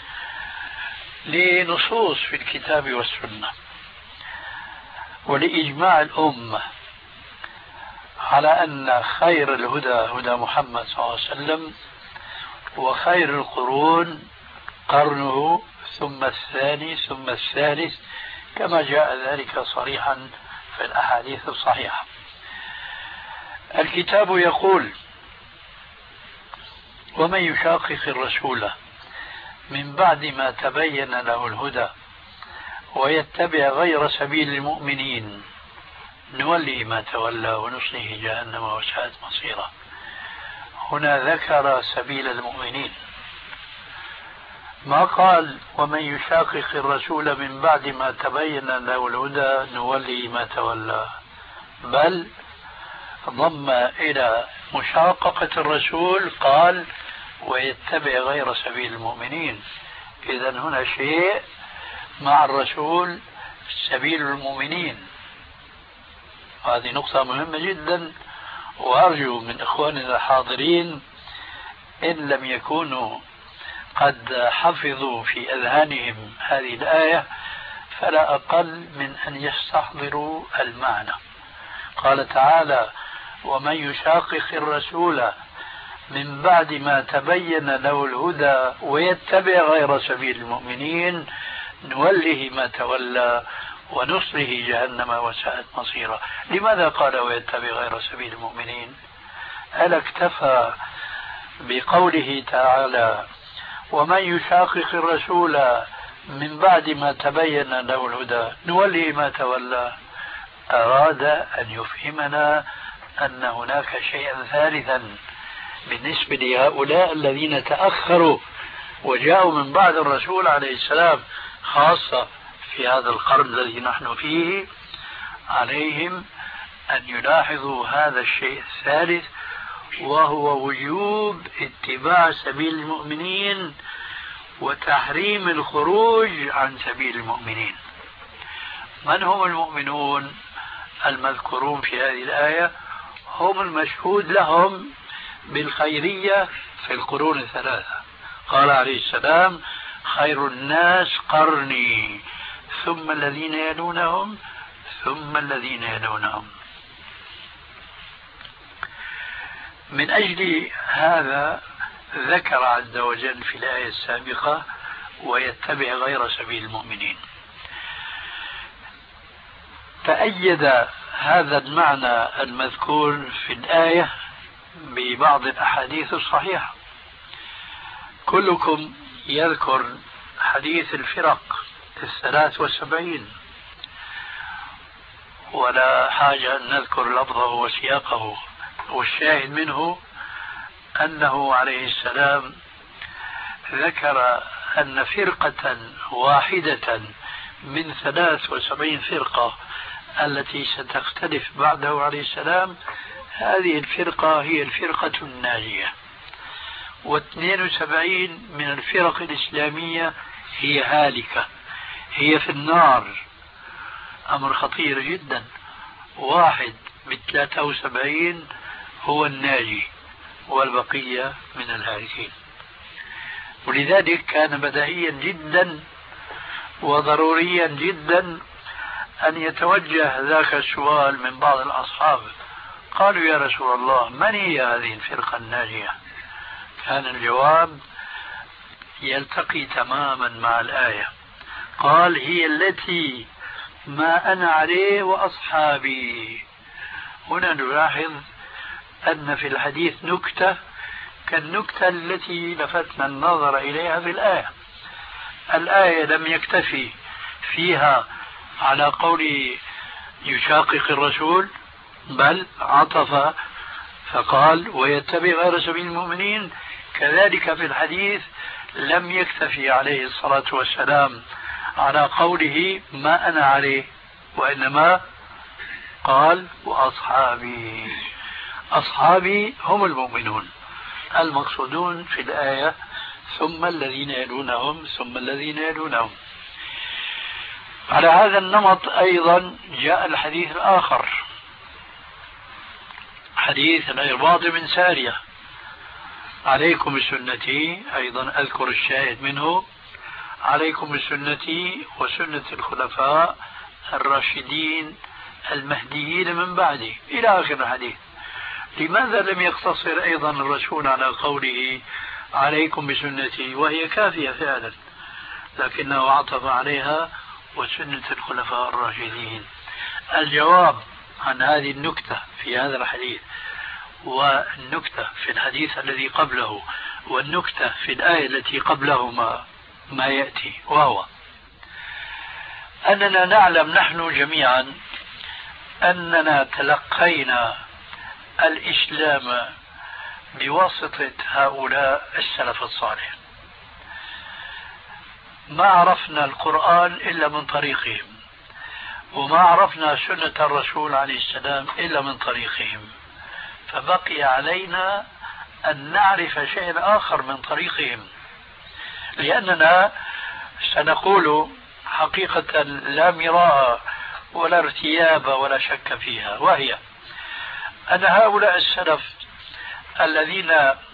لنصوص في الكتاب والسنة ولإجماع الأمة على أن خير الهدى هدى محمد صلى الله عليه وسلم، وخير القرون قرنه ثم الثاني ثم الثالث، كما جاء ذلك صريحا في الأحاديث الصحيحة. الكتاب يقول: ومن يشاقق الرسول من بعد ما تبين له الهدى ويتبع غير سبيل المؤمنين نولي ما تولى ونصله جهنم وساءت مصيره. هنا ذكر سبيل المؤمنين، ما قال ومن يشاقق الرسول من بعد ما تبين له الهدى نولي ما تولى، بل ضم إلى مشاققة الرسول قال ويتبع غير سبيل المؤمنين. إذن هنا شيء مع الرسول سبيل المؤمنين. هذه نقطة مهمة جدا، وأرجو من إخواننا الحاضرين إن لم يكونوا قد حفظوا في أذهانهم هذه الآية فلا أقل من أن يستحضروا المعنى. قال تعالى: ومن يشاقق الرسول من بعد ما تبين له الهدى ويتبع غير سبيل المؤمنين نوله ما تولى ونصله جهنم وساءت مصيره. لماذا قال ويتبع غير سبيل المؤمنين؟ هل اكتفى بقوله تعالى ومن يشاقق الرسول من بعد ما تبين له الهدى نوله ما تولى؟ أراد أن يفهمنا أن هناك شيئا ثالثا بالنسبة لهؤلاء الذين تأخروا وجاءوا من بعد الرسول عليه السلام، خاصة في هذا القرن الذي نحن فيه. عليهم أن يلاحظوا هذا الشيء الثالث، وهو وجوب اتباع سبيل المؤمنين وتحريم الخروج عن سبيل المؤمنين. من هم المؤمنون المذكورون في هذه الآية؟ هم المشهود لهم بالخيرية في القرون الثلاثة. قال عليه السلام: خير الناس قرني ثم الذين يلونهم ثم الذين يلونهم. من أجل هذا ذكر عز وجل في الآية السابقة ويتبع غير سبيل المؤمنين. تأيد هذا المعنى المذكور في الآية ببعض الأحاديث الصحيحة. كلكم يذكر حديث الفرق 73 ولا حاجة أن نذكر لفظه وسياقه، والشاهد منه أنه عليه السلام ذكر أن فرقة واحدة من 73 فرقة التي ستختلف بعده عليه السلام، هذه الفرقة هي الفرقة الناجية، و72 من الفرق الإسلامية هي هالكة، هي في النار. أمر خطير جدا. واحد ب73 هو الناجي والبقية من الهالكين. ولذلك كان بديهيا جدا وضروريا جدا أن يتوجه ذاك السؤال من بعض الأصحاب. قالوا يا رسول الله من هي هذه الفرقة الناجية؟ كان الجواب يلتقي تماما مع الآية. قال هي التي ما أنا عليه وأصحابي. هنا نلاحظ أن في الحديث نكتة كالنكتة التي لفتنا النظر إليها في الآية. الآية لم يكتفي فيها على قول يشاقق الرسول، بل عطف فقال ويتبع غير سبيل المؤمنين. كذلك في الحديث لم يكتفي عليه الصلاة والسلام على قوله ما أنا عليه، وإنما قال وأصحابي. أصحابي هم المؤمنون المقصودون في الآية، ثم الذين يلونهم ثم الذين يلونهم. على هذا النمط أيضا جاء الحديث الآخر، حديث العرباض بن سارية عليكم بسنتي، أيضا أذكر الشاهد منه، عليكم بسنتي وسنة الخلفاء الراشدين المهديين من بعدي إلى آخر الحديث. لماذا لم يقتصر أيضا الرسول على قوله عليكم بسنتي وهي كافية فعلا، لكنه عطف عليها وسنة الخلفاء الراشدين؟ الجواب عن هذه النكتة في هذا الحديث والنكتة في الحديث الذي قبله والنكتة في الآية التي قبله ما يأتي، وهو أننا نعلم نحن جميعا أننا تلقينا الإسلام بواسطة هؤلاء السلف الصالح. ما عرفنا القرآن إلا من طريقهم، وما عرفنا سنة الرسول عليه السلام إلا من طريقهم، فبقي علينا أن نعرف شيئا آخر من طريقهم، لأننا سنقول حقيقة لا مراء ولا ارتياب ولا شك فيها، وهي أن هؤلاء السلف الذين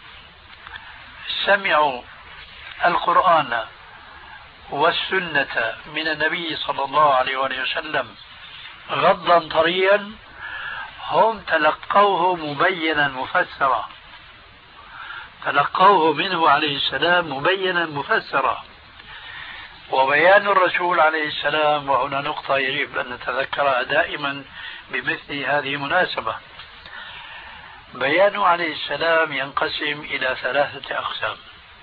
سمعوا القرآن والسنة من النبي صلى الله عليه وسلم غضا طريا، هم تلقوه مبينا مفسرا، تلقوه منه عليه السلام مبينا مفسرا. وبيان الرسول عليه السلام، وهنا نقطة يجب أن نتذكرها دائما بمثل هذه المناسبة، بيانه عليه السلام ينقسم إلى 3 أقسام: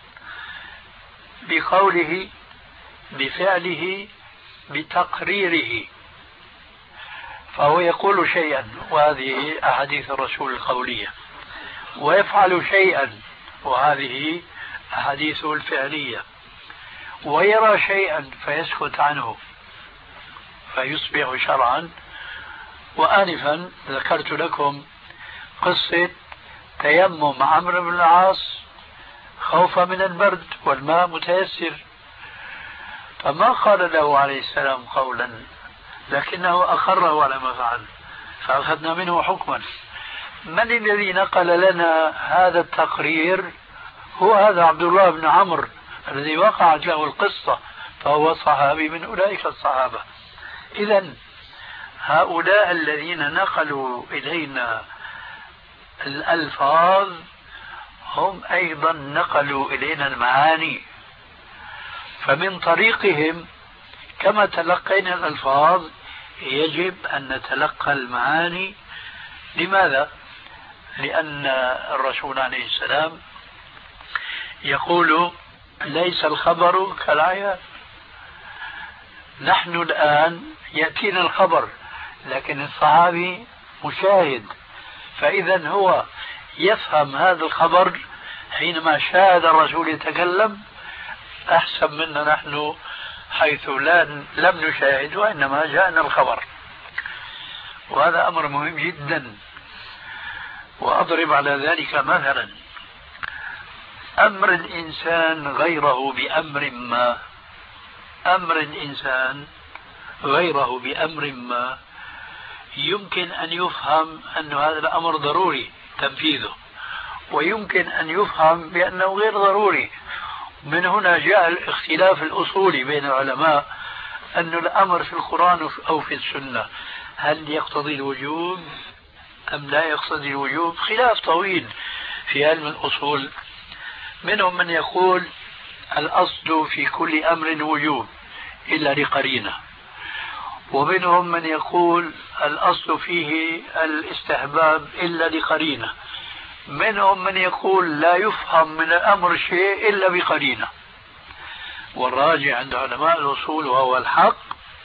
بقوله، بفعله، بتقريره. فهو يقول شيئا وهذه أحاديث الرسول القولية، ويفعل شيئا وهذه أحاديثه الفعلية، ويرى شيئا فيسكت عنه فيصبح شرعا. وآنفا ذكرت لكم قصة تيمم عمرو بن العاص خوفا من البرد والماء متيسر، فما قال له عليه السلام قولا، لكنه أقره على ما فعل فأخذنا منه حكما. من الذي نقل لنا هذا التقرير؟ هو هذا عبد الله بن عمرو الذي وقعت له القصة، فهو صحابي من أولئك الصحابة. إذن هؤلاء الذين نقلوا إلينا الألفاظ هم أيضا نقلوا إلينا المعاني، فمن طريقهم كما تلقينا الألفاظ يجب أن نتلقى المعاني. لماذا؟ لأن الرسول عليه السلام يقول ليس الخبر كالعيان. نحن الآن يأتينا الخبر، لكن الصحابي مشاهد، فإذا هو يفهم هذا الخبر حينما شاهد الرسول يتكلم أحسن منا نحن حيث لم نشاهد وإنما جاءنا الخبر. وهذا أمر مهم جدا. وأضرب على ذلك مثلا: أمر الإنسان غيره بأمر ما، أمر الإنسان غيره بأمر ما يمكن أن يفهم أن هذا الأمر ضروري تنفيذه، ويمكن أن يفهم بأنه غير ضروري. من هنا جاء الاختلاف الأصولي بين العلماء أن الأمر في القرآن أو في السنة هل يقتضي الوجوب أم لا يقتضي الوجوب. خلاف طويل في علم الأصول. منهم من يقول الأصل في كل أمر وجوب إلا لقرينة، ومنهم من يقول الأصل فيه الاستحباب إلا لقرينة، منهم من يقول لا يفهم من الأمر شيء إلا بقرينة. والراجع عند علماء الأصول وهو الحق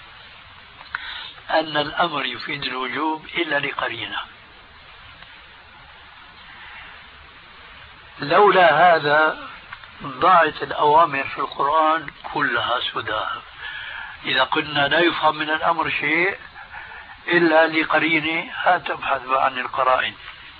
أن الأمر يفيد الوجوب إلا لقرينة. لولا هذا ضاعت الأوامر في القرآن كلها سدى. إذا قلنا لا يفهم من الأمر شيء إلا لقرينة تبحث عن القرائن.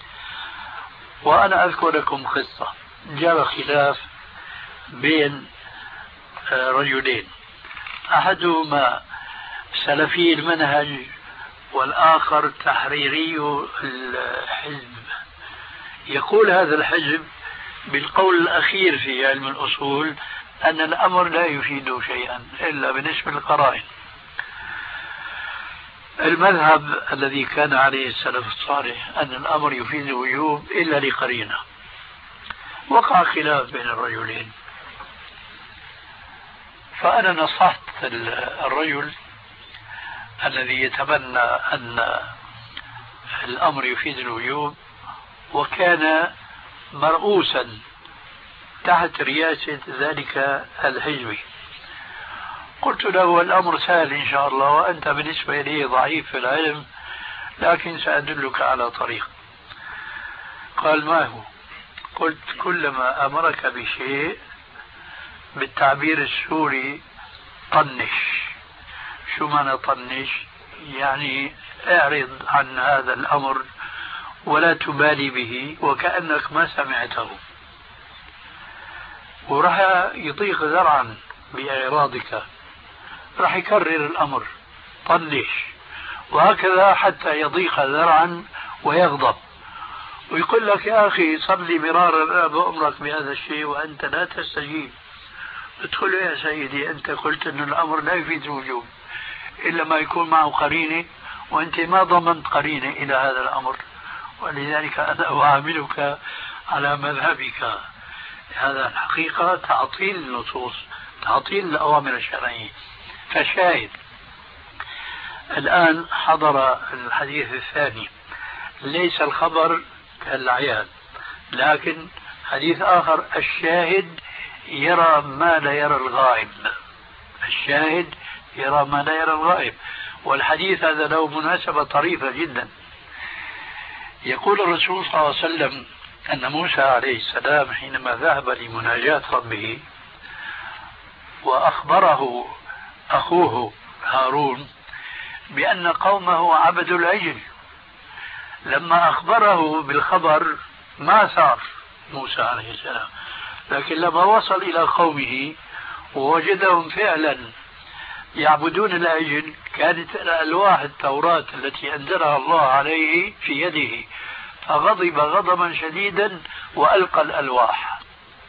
وأنا أذكر لكم قصة. جرى خلاف بين رجلين، أحدهما سلفي المنهج والآخر تحريري الحزب. يقول هذا الحزب بالقول الأخير في علم الأصول أن الأمر لا يفيد شيئا إلا بالنسبة للقرائن. المذهب الذي كان عليه السلف الصالح أن الأمر يفيد الوجوب إلا لقرينة. وقع خلاف بين الرجلين، فأنا نصحت الرجل الذي يتبنى أن الأمر يفيد الوجوب وكان مرؤوسا تحت رئاسة ذلك الحزبي. قلت له الأمر سهل إن شاء الله، وأنت بالنسبة لي ضعيف في العلم، لكن سأدلك على طريق. قال: ما هو؟ قلت: كلما أمرك بشيء بالتعبير السوري طنش. شو معنى طنش؟ يعني اعرض عن هذا الأمر ولا تبالي به وكأنك ما سمعته، وراح يضيق ذرعا بإعراضك، راح يكرر الأمر طنش، وهكذا حتى يضيق ذرعا ويغضب ويقول لك: يا أخي صلي مرارا بأمرك بهذا الشيء وأنت لا تستجيب. ادخل يا سيدي، أنت قلت أن الأمر لا يفيد الوجوب إلا ما يكون معه قرينة، وأنت ما ضمنت قرينة إلى هذا الأمر، ولذلك أنا أعاملك على مذهبك. هذا الحقيقة تعطيل النصوص، تعطيل الأوامر الشرعية. فشاهد الآن حضر الحديث الثاني: ليس الخبر كالعيان، لكن حديث آخر: الشاهد يرى ما لا يرى الغائب. الشاهد يرى ما لا يرى الغائب. والحديث هذا له مناسبة طريفة جدا. يقول الرسول صلى الله عليه وسلم أن موسى عليه السلام حينما ذهب لمناجاة ربه وأخبره أخوه هارون بأن قومه عبدوا العجل، لما أخبره بالخبر ما سار موسى عليه السلام، لكن لما وصل إلى قومه ووجدهم فعلا يعبدون العجل، كانت الألواح التوراة التي أنزلها الله عليه في يده، فغضب غضبا شديدا وألقى الألواح.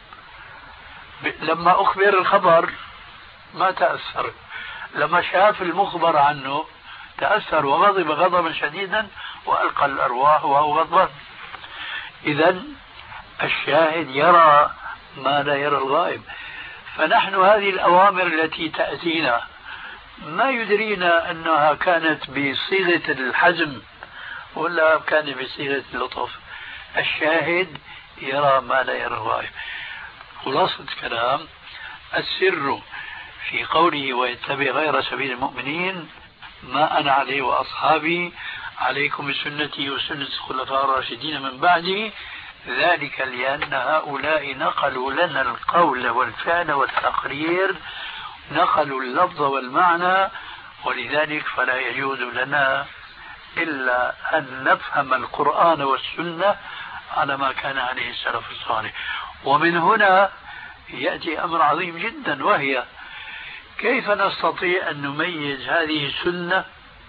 لما أخبر الخبر ما تأثر، لما شاف المخبر عنه تأثر وغضب غضبا شديدا وألقى الأرواح وهو غضبان. إذن الشاهد يرى ما لا يرى الغائب. فنحن هذه الأوامر التي تأتينا ما يدرينا أنها كانت بصيغة الحزم ولا كانت بصيغة اللطف. الشاهد يرى ما لا يرى الغائب. خلاصة الكلام السر في قوله ويتبع غير سبيل المؤمنين ما أنا عليه وأصحابي عليكم بسنتي وسنة الخلفاء الراشدين من بعدي، ذلك لأن هؤلاء نقلوا لنا القول والفعل والتقرير، نقلوا اللفظ والمعنى، ولذلك فلا يجوز لنا إلا أن نفهم القرآن والسنة على ما كان عليه السلف الصالح. ومن هنا يأتي أمر عظيم جدا، وهي كيف نستطيع أن نميز هذه سنة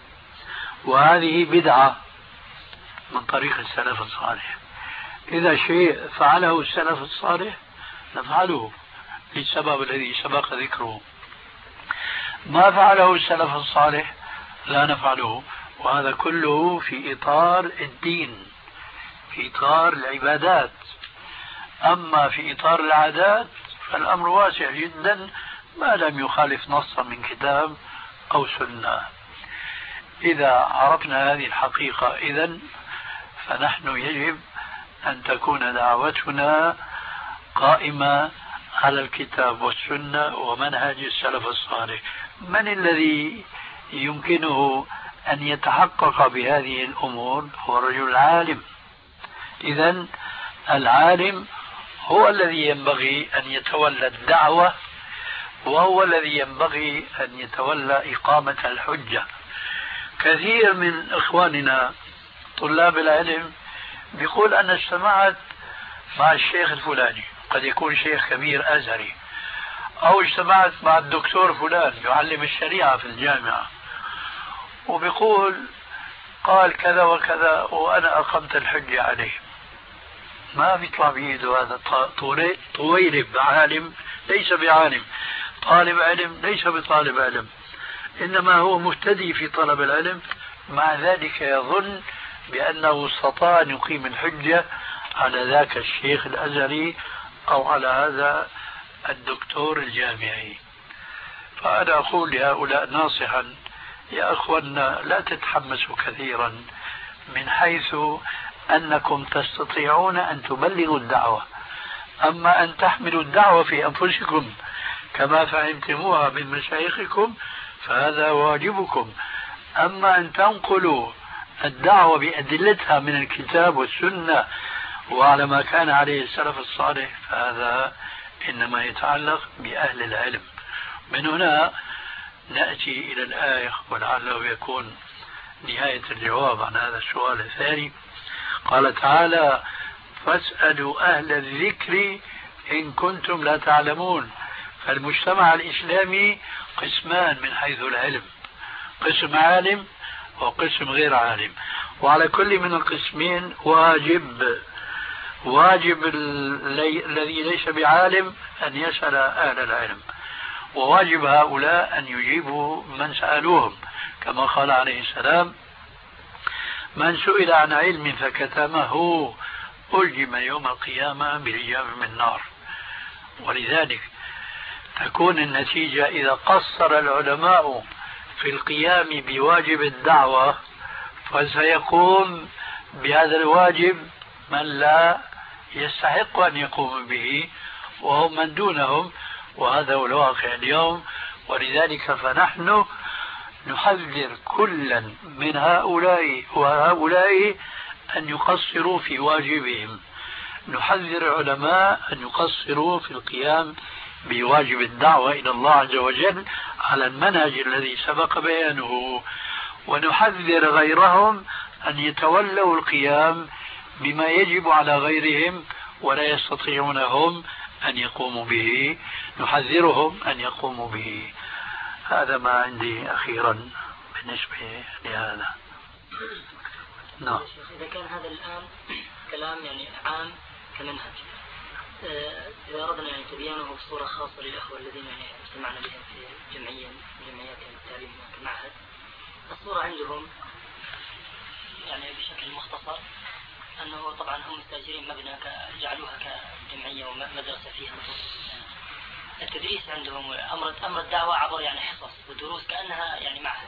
وهذه بدعة من طريق السلف الصالح. إذا شيء فعله السلف الصالح نفعله للسبب الذي سبق ذكره، ما فعله السلف الصالح لا نفعله. وهذا كله في إطار الدين، في إطار العبادات. أما في إطار العادات فالأمر واسع جدا ما لم يخالف نصا من كتاب أو سنة. إذا عرفنا هذه الحقيقة إذن فنحن يجب أن تكون دعوتنا قائمة على الكتاب والسنة ومنهج السلف الصالح. من الذي يمكنه أن يتحقق بهذه الأمور؟ هو الرجل العالم. إذن العالم هو الذي ينبغي أن يتولى الدعوة، وهو الذي ينبغي أن يتولى إقامة الحجة. كثير من إخواننا طلاب العلم بيقول أنا اجتمعت مع الشيخ الفلاني، قد يكون شيخ كبير أزهري، أو اجتمعت مع الدكتور فلان يعلم الشريعة في الجامعة، وبيقول قال كذا وكذا وأنا أقمت الحجة عليه. ما بيطلع بيده هذا طويلب عالم ليس بعالم، طالب علم ليس بطالب علم، إنما هو مبتدئ في طلب العلم، مع ذلك يظن بأنه استطاع أن يقيم الحجة على ذاك الشيخ الأزهري أو على هذا الدكتور الجامعي. فأنا أقول لهؤلاء ناصحا يا أخوانا لا تتحمسوا كثيرا، من حيث أنكم تستطيعون أن تبلغوا الدعوة. أما أن تحملوا الدعوة في أنفسكم كما فهمتموها من مشايخكم فهذا واجبكم. أما أن تنقلوا الدعوة بأدلتها من الكتاب والسنة وعلى ما كان عليه السلف الصالح فهذا إنما يتعلق بأهل العلم. من هنا نأتي إلى الآية ولعله يكون نهاية الجواب عن هذا السؤال الثاني. قال تعالى فاسألوا أهل الذكر إن كنتم لا تعلمون. فالمجتمع الإسلامي قسمان من حيث العلم، قسم عالم وقسم غير عالم، وعلى كل من القسمين واجب الذي ليس بعالم أن يسأل أهل العلم، وواجب هؤلاء أن يجيبوا من سألوهم، كما قال عليه السلام من سئل عن علم فكتمه ألجم يوم القيامة بلجام من نار. ولذلك تكون النتيجة إذا قصر العلماء في القيام بواجب الدعوة فسيقوم بهذا الواجب من لا يستحق أن يقوم به وهم من دونهم، وهذا هو الواقع اليوم. ولذلك فنحن نحذر كلا من هؤلاء وهؤلاء أن يقصروا في واجبهم، نحذر العلماء أن يقصروا في القيام بواجب الدعوة إلى الله عز وجل على المنهج الذي سبق بيانه، ونحذر غيرهم أن يتولوا القيام بما يجب على غيرهم ولا يستطيعون هم أن يقوموا به، نحذرهم أن يقوموا به. هذا ما عندي أخيرا بالنسبة لهذا. نعم. إذا كان هذا الآن كلام يعني عام كمنهج، إذا أردنا يعني تبيانه بصورة خاصة للأخوة الذين يعني اجتمعنا بهم في جمعيات التعليم كمعهد، الصورة عندهم يعني بشكل مختصر أنه طبعا هم مستأجرين مبنى جعلوها كجمعية ومدرسة فيها التدريس عندهم أمر الدعوة عبر يعني حصص ودروس كأنها يعني معهد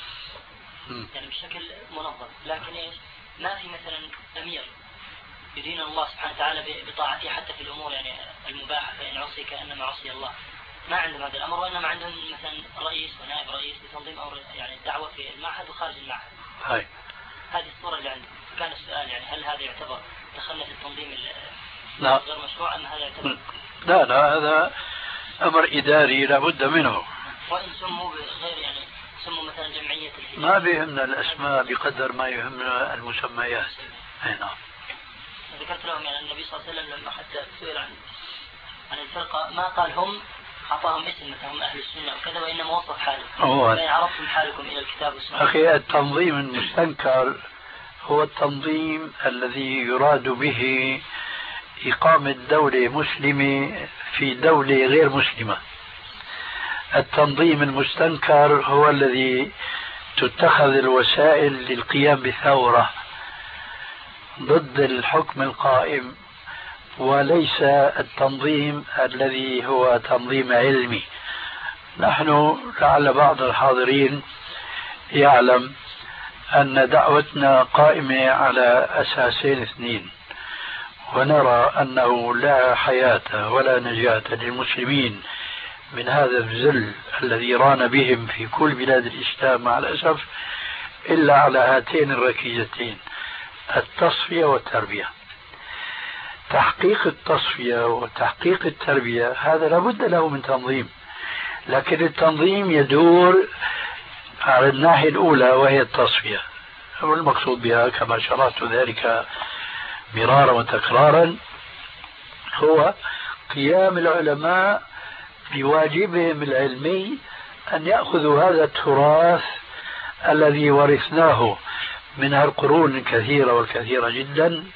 يعني بشكل منظم، لكن إيش ما في مثلا أمير يدين الله سبحانه وتعالى بطاعته حتى في الأمور يعني المباحة، فإن عصي كأنما عصي الله. ما عندهم هذا الأمر، وإنما عندهم مثلا رئيس ونائب رئيس لتنظيم أمر يعني الدعوة في المعهد وخارج المعهد. هذه الصورة اللي عندهم. كان السؤال يعني هل هذا يعتبر دخلنا في التنظيم غير مشروع أم هذا يعتبر؟ لا هذا أمر إداري لابد منه. وإن سموا بغير يعني سموا مثلا جمعية ما بيهمنا الأسماء بقدر ما يهمنا المسميات. نعم. ذكرت لهم يعني النبي صلى الله عليه وسلم لما حتى سئل عن الفرقة ما قال هم أعطاهم اسم مثلا هم أهل السنة وكذا، وإنما وصف حالهم فإن عرفتم حالكم إلى الكتاب والسنة. أخي التنظيم المستنكر هو التنظيم الذي يراد به إقامة دولة مسلمة في دولة غير مسلمة. التنظيم المستنكر هو الذي تتخذ الوسائل للقيام بثورة ضد الحكم القائم، وليس التنظيم الذي هو تنظيم علمي. نحن لعل بعض الحاضرين يعلم أن دعوتنا قائمة على أساسين اثنين، ونرى أنه لا حياة ولا نجاة للمسلمين من هذا الذل الذي ران بهم في كل بلاد الإسلام مع الأسف إلا على هاتين الركيزتين: التصفية والتربية. تحقيق التصفية وتحقيق التربية هذا لابد له من تنظيم، لكن التنظيم يدور على الناحية الأولى وهي التصفية، والمقصود بها كما شرحت ذلك مرارا وتكرارا هو قيام العلماء بواجبهم العلمي أن يأخذوا هذا التراث الذي ورثناه من القرون الكثيرة والكثيرة جدا،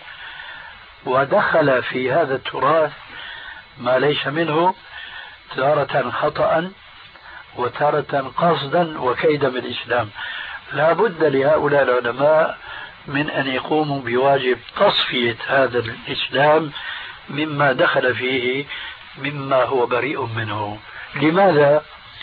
ودخل في هذا التراث ما ليس منه تارة خطأ وتارة قصدا وكيدا بالإسلام. لا بد لهؤلاء العلماء من أن يقوموا بواجب تصفية هذا الإسلام مما دخل فيه مما هو بريء منه. لماذا؟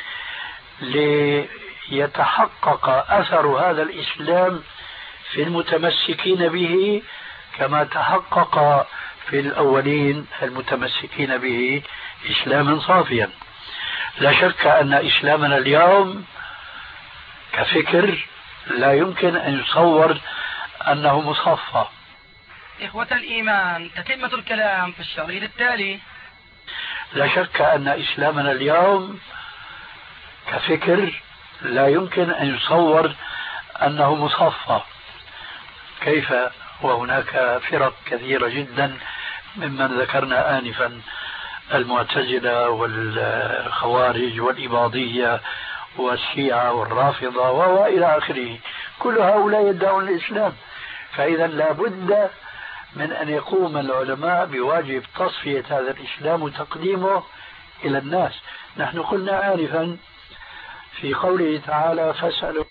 ليتحقق أثر هذا الإسلام في المتمسكين به كما تحقق في الأولين المتمسكين به إسلاما صافيا. لا شك أن إسلامنا اليوم كفكر لا يمكن أن يصور أنه مصفى. إخوة الإيمان، تتمة الكلام في الشريط التالي. لا شك أن إسلامنا اليوم كفكر لا يمكن أن يصور أنه مصفى. كيف وهناك فرق كثيرة جدا ممن ذكرنا آنفا: المعتزلة والخوارج والإباضية والشيعة والرافضة وإلى آخره، كل هؤلاء يدعون الإسلام. فإذا لا بد من أن يقوم العلماء بواجب تصفية هذا الإسلام وتقديمه إلى الناس. نحن قلنا آنفا في قوله تعالى: فاسألوا